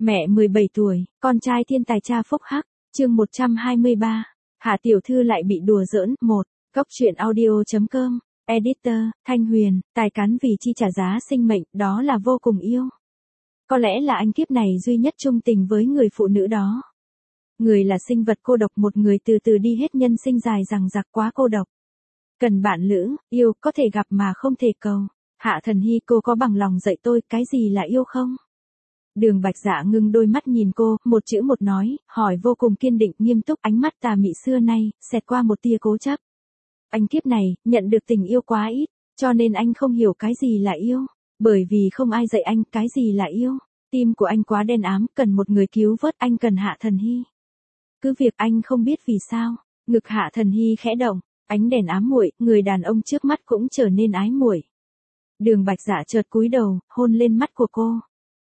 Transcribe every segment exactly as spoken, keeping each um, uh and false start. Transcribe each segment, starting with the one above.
Mẹ mười bảy tuổi, con trai thiên tài cha phúc hắc, chương một trăm hai mươi ba. Hạ tiểu thư lại bị đùa giỡn. một. Góc truyện audio chấm com. Editor, Thanh Huyền, tài cán vì chi trả giá sinh mệnh, đó là vô cùng yêu. Có lẽ là anh kiếp này duy nhất trung tình với người phụ nữ đó. Người là sinh vật cô độc, một người từ từ đi hết nhân sinh dài dằng dặc quá cô độc. Cần bạn lữ, yêu, có thể gặp mà không thể cầu. Hạ Thần Hy, cô có bằng lòng dạy tôi cái gì là yêu không? Đường Bạch Dạ ngưng đôi mắt nhìn cô, một chữ một nói, hỏi vô cùng kiên định, nghiêm túc, ánh mắt tà mị xưa nay, xẹt qua một tia cố chấp. Anh kiếp này, nhận được tình yêu quá ít, cho nên anh không hiểu cái gì là yêu, bởi vì không ai dạy anh cái gì là yêu. Tim của anh quá đen ám, cần một người cứu vớt, anh cần Hạ Thần Hy. Cứ việc anh không biết vì sao, ngực Hạ Thần Hy khẽ động, ánh đèn ám muội, người đàn ông trước mắt cũng trở nên ái muội. Đường Bạch Dạ chợt cúi đầu, hôn lên mắt của cô.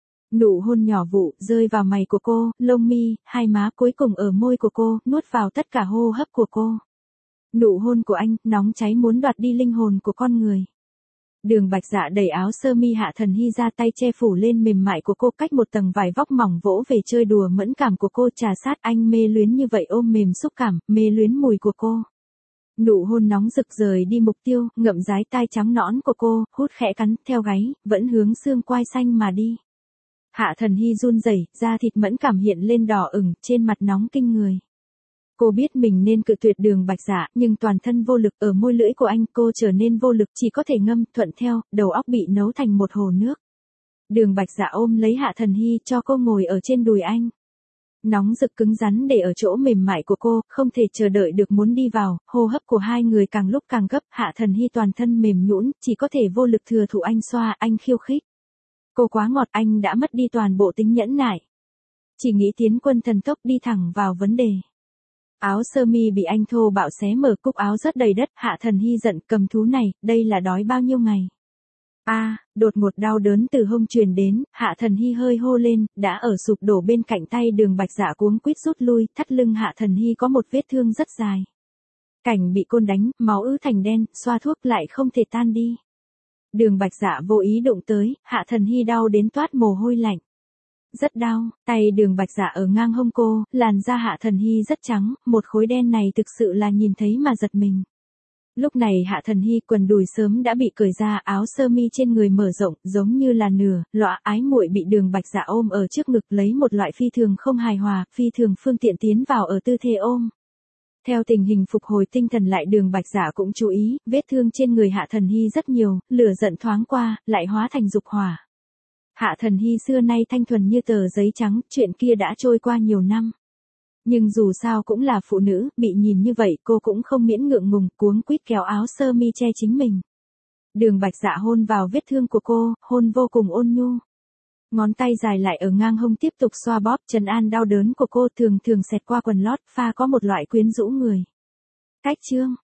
Nụ hôn nhỏ vụ, rơi vào mày của cô, lông mi, hai má, cuối cùng ở môi của cô, nuốt vào tất cả hô hấp của cô. Nụ hôn của anh, nóng cháy muốn đoạt đi linh hồn của con người. Đường Bạch Dạ đẩy áo sơ mi Hạ Thần Hy ra, tay che phủ lên mềm mại của cô, cách một tầng vải vóc mỏng vỗ về chơi đùa mẫn cảm của cô, trà sát anh mê luyến như vậy, ôm mềm xúc cảm, mê luyến mùi của cô. Nụ hôn nóng rực rời đi mục tiêu, ngậm dái tai trắng nõn của cô, hút khẽ cắn, theo gáy, vẫn hướng xương quai xanh mà đi. Hạ Thần Hy run rẩy, da thịt mẫn cảm hiện lên đỏ ửng, trên mặt nóng kinh người. Cô biết mình nên cự tuyệt Đường Bạch Dạ, nhưng toàn thân vô lực, ở môi lưỡi của anh, cô trở nên vô lực, chỉ có thể ngâm, thuận theo, đầu óc bị nấu thành một hồ nước. Đường Bạch Dạ ôm lấy Hạ Thần Hy, cho cô ngồi ở trên đùi anh. Nóng rực cứng rắn để ở chỗ mềm mại của cô, không thể chờ đợi được muốn đi vào, hô hấp của hai người càng lúc càng gấp, Hạ Thần Hy toàn thân mềm nhũn, chỉ có thể vô lực thừa thụ anh xoa, anh khiêu khích. Cô quá ngọt, anh đã mất đi toàn bộ tính nhẫn nại. Chỉ nghĩ tiến quân thần tốc, đi thẳng vào vấn đề. Áo sơ mi bị anh thô bạo xé mở, cúc áo rớt đầy đất, Hạ Thần Hy giận, cầm thú này, đây là đói bao nhiêu ngày. A, à, đột ngột đau đớn từ hông truyền đến, Hạ Thần Hy hơi hô lên, đã ở sụp đổ bên cạnh tay Đường Bạch Dạ cuống quýt rút lui, thắt lưng Hạ Thần Hy có một vết thương rất dài. Cảnh bị côn đánh, máu ứ thành đen, xoa thuốc lại không thể tan đi. Đường Bạch Dạ vô ý đụng tới, Hạ Thần Hy đau đến toát mồ hôi lạnh. Rất đau, tay Đường Bạch Dạ ở ngang hông cô, làn da Hạ Thần Hy rất trắng, một khối đen này thực sự là nhìn thấy mà giật mình. Lúc này Hạ Thần Hy quần đùi sớm đã bị cởi ra, áo sơ mi trên người mở rộng, giống như là nửa, lõa, ái muội bị Đường Bạch Dạ ôm ở trước ngực, lấy một loại phi thường không hài hòa, phi thường phương tiện tiến vào ở tư thế ôm. Theo tình hình phục hồi tinh thần lại, Đường Bạch Dạ cũng chú ý, vết thương trên người Hạ Thần Hy rất nhiều, lửa giận thoáng qua, lại hóa thành dục hỏa. Hạ Thần Hy xưa nay thanh thuần như tờ giấy trắng, chuyện kia đã trôi qua nhiều năm. Nhưng dù sao cũng là phụ nữ, bị nhìn như vậy cô cũng không miễn ngượng ngùng, cuống quýt kéo áo sơ mi che chính mình. Đường Bạch Dạ hôn vào vết thương của cô, hôn vô cùng ôn nhu. Ngón tay dài lại ở ngang hông tiếp tục xoa bóp, trấn an đau đớn của cô, thường thường xẹt qua quần lót, pha có một loại quyến rũ người. Cách chương,